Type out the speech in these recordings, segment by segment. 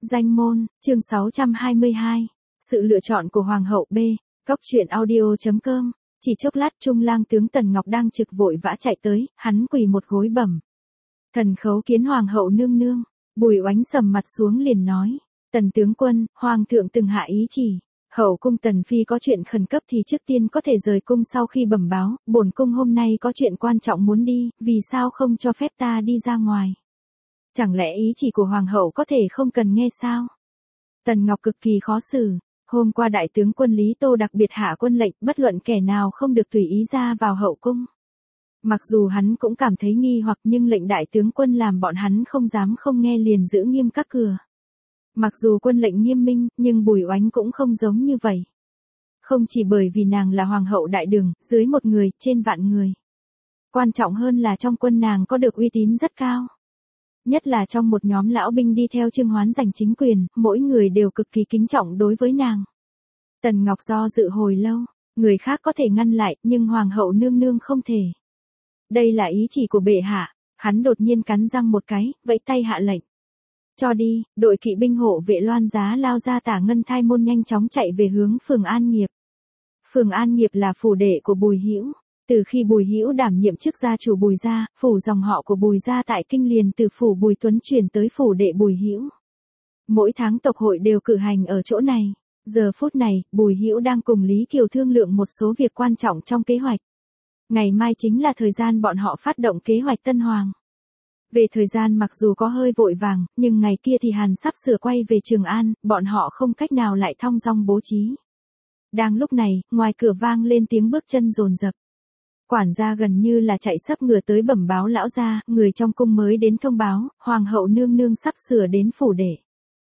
Danh môn, chương 622. Sự lựa chọn của Hoàng hậu B. Cóc truyện audio.com. Chỉ chốc lát Trung lang tướng Tần Ngọc đang trực vội vã chạy tới, hắn quỳ một gối bẩm. Thần khấu kiến Hoàng hậu nương nương. Bùi Oánh sầm mặt xuống liền nói. Tần tướng quân, Hoàng thượng từng hạ ý chỉ. Hậu cung Tần Phi có chuyện khẩn cấp thì trước tiên có thể rời cung sau khi bẩm báo, bổn cung hôm nay có chuyện quan trọng muốn đi, vì sao không cho phép ta đi ra ngoài? Chẳng lẽ ý chỉ của Hoàng hậu có thể không cần nghe sao? Tần Ngọc cực kỳ khó xử. Hôm qua đại tướng quân Lý Tô đặc biệt hạ quân lệnh bất luận kẻ nào không được tùy ý ra vào hậu cung. Mặc dù hắn cũng cảm thấy nghi hoặc nhưng lệnh đại tướng quân làm bọn hắn không dám không nghe liền giữ nghiêm các cửa. Mặc dù quân lệnh nghiêm minh nhưng Bùi Oánh cũng không giống như vậy. Không chỉ bởi vì nàng là Hoàng hậu đại đường, dưới một người, trên vạn người. Quan trọng hơn là trong quân nàng có được uy tín rất cao. Nhất là trong một nhóm lão binh đi theo Trương Hoán giành chính quyền, mỗi người đều cực kỳ kính trọng đối với nàng. Tần Ngọc do dự hồi lâu, người khác có thể ngăn lại, nhưng Hoàng hậu nương nương không thể. Đây là ý chỉ của bệ hạ, hắn đột nhiên cắn răng một cái, vẫy tay hạ lệnh. Cho đi, đội kỵ binh hộ vệ Loan Giá lao ra Tả Ngân Thai môn nhanh chóng chạy về hướng phường An Nghiệp. Phường An Nghiệp là phủ đệ của Bùi Hữu. Từ khi Bùi Hữu đảm nhiệm chức gia chủ Bùi gia, phủ dòng họ của Bùi gia tại Kinh liền từ phủ Bùi Tuấn chuyển tới phủ đệ Bùi Hữu. Mỗi tháng tộc hội đều cử hành ở chỗ này. Giờ phút này, Bùi Hữu đang cùng Lý Kiều thương lượng một số việc quan trọng trong kế hoạch. Ngày mai chính là thời gian bọn họ phát động kế hoạch Tân Hoàng. Về thời gian mặc dù có hơi vội vàng, nhưng ngày kia thì Hàn sắp sửa quay về Trường An, bọn họ không cách nào lại thong dong bố trí. Đang lúc này, ngoài cửa vang lên tiếng bước chân dồn dập. Quản gia gần như là chạy sấp ngựa tới bẩm báo lão gia, người trong cung mới đến thông báo, Hoàng hậu nương nương sắp sửa đến phủ đệ.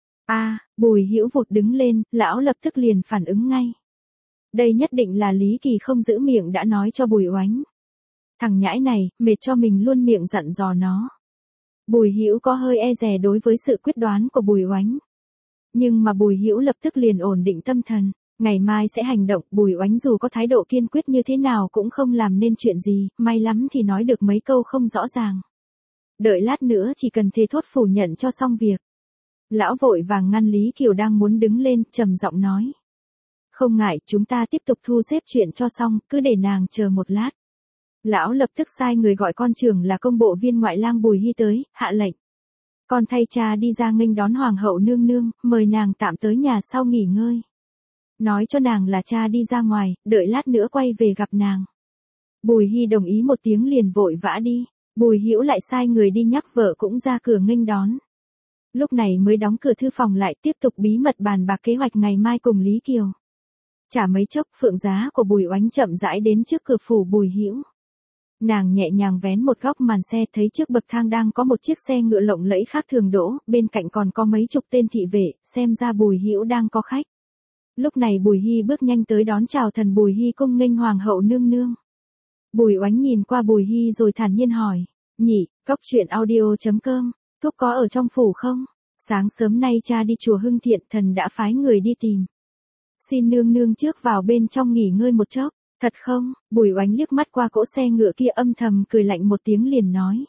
Bùi Hữu vụt đứng lên, lão lập tức liền phản ứng ngay. Đây nhất định là Lý Kỳ không giữ miệng đã nói cho Bùi Oánh. Thằng nhãi này, mệt cho mình luôn miệng dặn dò nó. Bùi Hữu có hơi e dè đối với sự quyết đoán của Bùi Oánh. Nhưng mà Bùi Hữu lập tức liền ổn định tâm thần. Ngày mai sẽ hành động, Bùi Oánh dù có thái độ kiên quyết như thế nào cũng không làm nên chuyện gì, may lắm thì nói được mấy câu không rõ ràng. Đợi lát nữa chỉ cần thề thốt phủ nhận cho xong việc. Lão vội vàng ngăn Lý Kiều đang muốn đứng lên, trầm giọng nói. Không ngại, chúng ta tiếp tục thu xếp chuyện cho xong, cứ để nàng chờ một lát. Lão lập tức sai người gọi con trưởng là công bộ viên ngoại lang Bùi Hy tới, hạ lệnh. Con thay cha đi ra nghênh đón Hoàng hậu nương nương, mời nàng tạm tới nhà sau nghỉ ngơi. Nói cho nàng là cha đi ra ngoài, đợi lát nữa quay về gặp nàng. Bùi Hy đồng ý một tiếng liền vội vã đi. Bùi Hữu lại sai người đi nhắc vợ cũng ra cửa nghênh đón. Lúc này mới đóng cửa thư phòng lại tiếp tục bí mật bàn bạc kế hoạch ngày mai cùng Lý Kiều. Chả mấy chốc phượng giá của Bùi Oánh chậm rãi đến trước cửa phủ Bùi Hữu. Nàng nhẹ nhàng vén một góc màn xe thấy trước bậc thang đang có một chiếc xe ngựa lộng lẫy khác thường đỗ, bên cạnh còn có mấy chục tên thị vệ, xem ra Bùi Hữu đang có khách. Lúc này Bùi Hy bước nhanh tới đón chào thần Bùi Hy cung nghênh Hoàng hậu nương nương. Bùi Oánh nhìn qua Bùi Hy rồi thản nhiên hỏi, nhị, cóc truyện audio.com, thúc có ở trong phủ không? Sáng sớm nay cha đi chùa Hưng Thiện, thần đã phái người đi tìm. Xin nương nương trước vào bên trong nghỉ ngơi một chốc. Thật không? Bùi Oánh liếc mắt qua cỗ xe ngựa kia âm thầm cười lạnh một tiếng liền nói.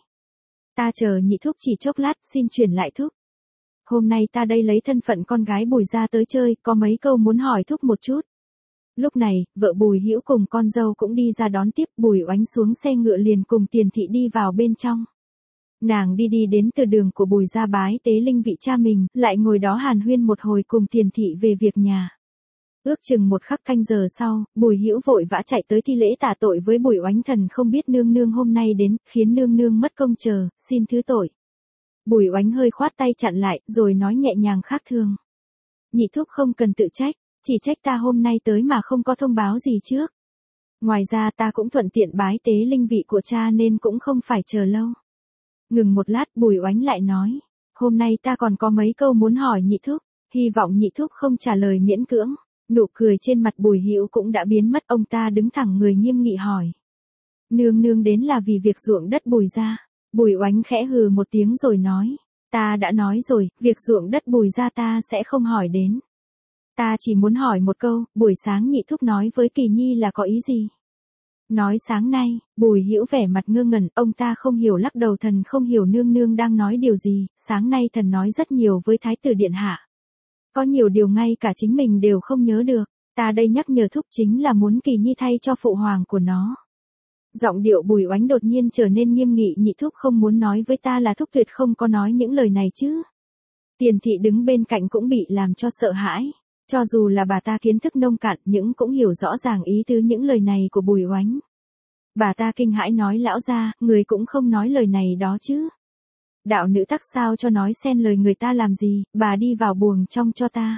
Ta chờ nhị thúc chỉ chốc lát, xin chuyển lại thúc. Hôm nay ta đây lấy thân phận con gái Bùi ra tới chơi, có mấy câu muốn hỏi thúc một chút. Lúc này, vợ Bùi Hữu cùng con dâu cũng đi ra đón tiếp, Bùi Oánh xuống xe ngựa liền cùng Tiền thị đi vào bên trong. Nàng đi đến từ đường của Bùi gia bái tế linh vị cha mình, lại ngồi đó hàn huyên một hồi cùng Tiền thị về việc nhà. Ước chừng một khắc canh giờ sau, Bùi Hữu vội vã chạy tới thi lễ tả tội với Bùi Oánh, thần không biết nương nương hôm nay đến, khiến nương nương mất công chờ, xin thứ tội. Bùi Oánh hơi khoát tay chặn lại, rồi nói nhẹ nhàng khác thường. Nhị thúc không cần tự trách, chỉ trách ta hôm nay tới mà không có thông báo gì trước. Ngoài ra ta cũng thuận tiện bái tế linh vị của cha nên cũng không phải chờ lâu. Ngừng một lát Bùi Oánh lại nói, hôm nay ta còn có mấy câu muốn hỏi nhị thúc, hy vọng nhị thúc không trả lời miễn cưỡng. Nụ cười trên mặt Bùi Hữu cũng đã biến mất, ông ta đứng thẳng người nghiêm nghị hỏi. Nương nương đến là vì việc ruộng đất Bùi gia. Bùi Oánh khẽ hừ một tiếng rồi nói. Ta đã nói rồi, việc ruộng đất Bùi gia ta sẽ không hỏi đến. Ta chỉ muốn hỏi một câu, buổi sáng nhị thúc nói với Kỳ Nhi là có ý gì? Nói sáng nay, Bùi Hữu vẻ mặt ngơ ngẩn, ông ta không hiểu lắc đầu, thần không hiểu nương nương đang nói điều gì, sáng nay thần nói rất nhiều với Thái tử điện hạ. Có nhiều điều ngay cả chính mình đều không nhớ được, ta đây nhắc nhở thúc chính là muốn Kỳ Nhi thay cho phụ hoàng của nó. Giọng điệu Bùi Oánh đột nhiên trở nên nghiêm nghị, nhị thúc không muốn nói với ta là thúc tuyệt không có nói những lời này chứ. Tiền thị đứng bên cạnh cũng bị làm cho sợ hãi. Cho dù là bà ta kiến thức nông cạn nhưng cũng hiểu rõ ràng ý tứ những lời này của Bùi Oánh. Bà ta kinh hãi nói, lão gia, người cũng không nói lời này đó chứ. Đạo nữ tắc sao cho nói xen lời người ta làm gì, bà đi vào buồng trong cho ta.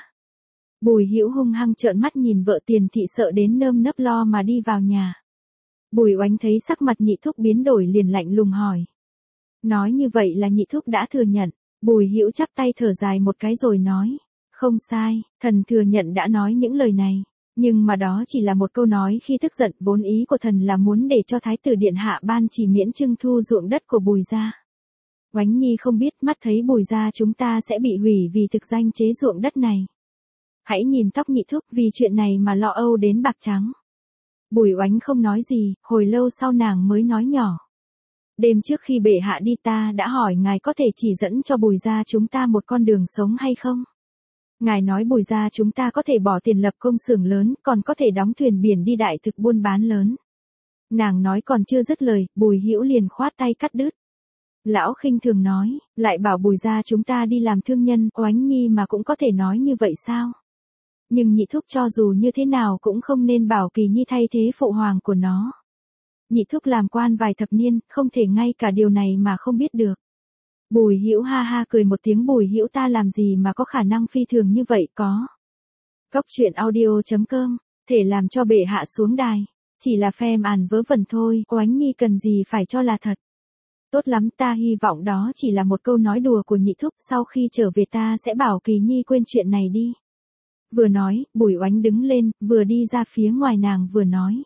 Bùi Hữu hung hăng trợn mắt nhìn vợ, Tiền thị sợ đến nơm nớp lo mà đi vào nhà. Bùi Oánh thấy sắc mặt nhị thúc biến đổi liền lạnh lùng hỏi. Nói như vậy là nhị thúc đã thừa nhận. Bùi Hữu chắp tay thở dài một cái rồi nói. Không sai, thần thừa nhận đã nói những lời này. Nhưng mà đó chỉ là một câu nói khi tức giận, vốn ý của thần là muốn để cho Thái tử điện hạ ban chỉ miễn trưng thu ruộng đất của Bùi gia. Oánh Nhi không biết, mắt thấy Bùi gia chúng ta sẽ bị hủy vì thực danh chế ruộng đất này. Hãy nhìn tóc nhị thúc, vì chuyện này mà lo âu đến bạc trắng. Bùi Oánh không nói gì, hồi lâu sau nàng mới nói nhỏ. Đêm trước khi bệ hạ đi ta đã hỏi ngài có thể chỉ dẫn cho Bùi gia chúng ta một con đường sống hay không? Ngài nói Bùi gia chúng ta có thể bỏ tiền lập công xưởng lớn, còn có thể đóng thuyền biển đi đại thực buôn bán lớn. Nàng nói còn chưa dứt lời, Bùi Hữu liền khoát tay cắt đứt. Lão khinh thường nói, lại bảo Bùi gia chúng ta đi làm thương nhân, Oánh Nhi mà cũng có thể nói như vậy sao? Nhưng nhị thúc cho dù như thế nào cũng không nên bảo Kỳ Nhi thay thế phụ hoàng của nó. Nhị thúc làm quan vài thập niên, không thể ngay cả điều này mà không biết được. Bùi Hữu ha ha cười một tiếng, Bùi Hữu ta làm gì mà có khả năng phi thường như vậy có. Góc truyện audio.com, thể làm cho bệ hạ xuống đài. Chỉ là phe màn vớ vẩn thôi, Oánh Nhi cần gì phải cho là thật. Tốt lắm, ta hy vọng đó chỉ là một câu nói đùa của nhị thúc, sau khi trở về ta sẽ bảo Kỳ Nhi quên chuyện này đi. Vừa nói, Bùi Oánh đứng lên, vừa đi ra phía ngoài, nàng vừa nói.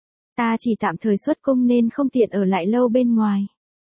Ta chỉ tạm thời xuất cung nên không tiện ở lại lâu bên ngoài.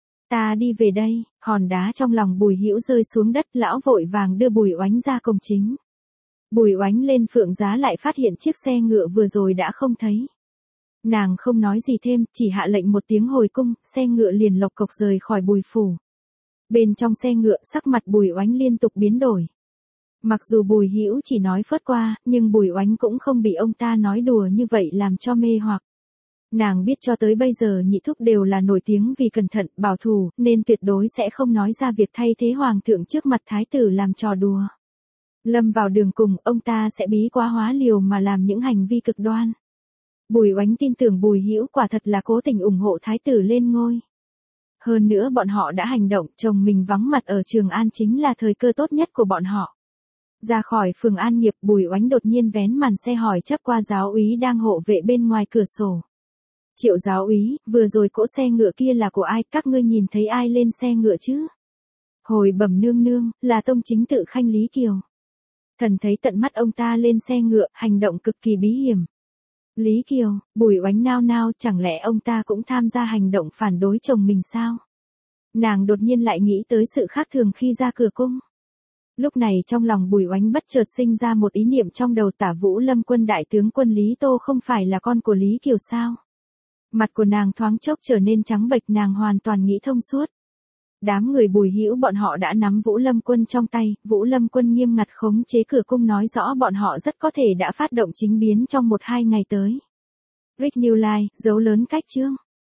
Ta đi về đây, hòn đá trong lòng Bùi Hữu rơi xuống đất, lão vội vàng đưa Bùi Oánh ra cổng chính. Bùi Oánh lên Phượng Giá lại phát hiện chiếc xe ngựa vừa rồi đã không thấy. Nàng không nói gì thêm, chỉ hạ lệnh một tiếng hồi cung, xe ngựa liền lộc cộc rời khỏi Bùi phủ. Bên trong xe ngựa, sắc mặt Bùi Oánh liên tục biến đổi. Mặc dù Bùi Hữu chỉ nói phớt qua, nhưng Bùi Oánh cũng không bị ông ta nói đùa như vậy làm cho mê hoặc. Nàng biết cho tới bây giờ nhị thúc đều là nổi tiếng vì cẩn thận, bảo thủ, nên tuyệt đối sẽ không nói ra việc thay thế hoàng thượng trước mặt thái tử làm trò đùa. Lâm vào đường cùng, ông ta sẽ bí quá hóa liều mà làm những hành vi cực đoan. Bùi Oánh tin tưởng Bùi Hữu quả thật là cố tình ủng hộ thái tử lên ngôi. Hơn nữa bọn họ đã hành động, chồng mình vắng mặt ở Trường An chính là thời cơ tốt nhất của bọn họ. Ra khỏi phường An Nghiệp, Bùi Oánh đột nhiên vén màn xe hỏi chấp qua giáo úy đang hộ vệ bên ngoài cửa sổ. Triệu giáo úy, vừa rồi cỗ xe ngựa kia là của ai, các ngươi nhìn thấy ai lên xe ngựa chứ? Hồi bẩm nương nương, là tông chính tự Khanh Lý Kiều. Thần thấy tận mắt ông ta lên xe ngựa, hành động cực kỳ bí hiểm. Lý Kiều, Bùi Oánh nao nao, chẳng lẽ ông ta cũng tham gia hành động phản đối chồng mình sao? Nàng đột nhiên lại nghĩ tới sự khác thường khi ra cửa cung. Lúc này trong lòng Bùi Oánh bất chợt sinh ra một ý niệm trong đầu, Tả Vũ Lâm quân đại tướng quân Lý Tô không phải là con của Lý Kiều sao? Mặt của nàng thoáng chốc trở nên trắng bệch, nàng hoàn toàn nghĩ thông suốt. Đám người Bùi Hữu bọn họ đã nắm Vũ Lâm quân trong tay, Vũ Lâm quân nghiêm ngặt khống chế cửa cung, nói rõ bọn họ rất có thể đã phát động chính biến trong 1-2 ngày tới. Rick New Line, dấu lớn cách chương.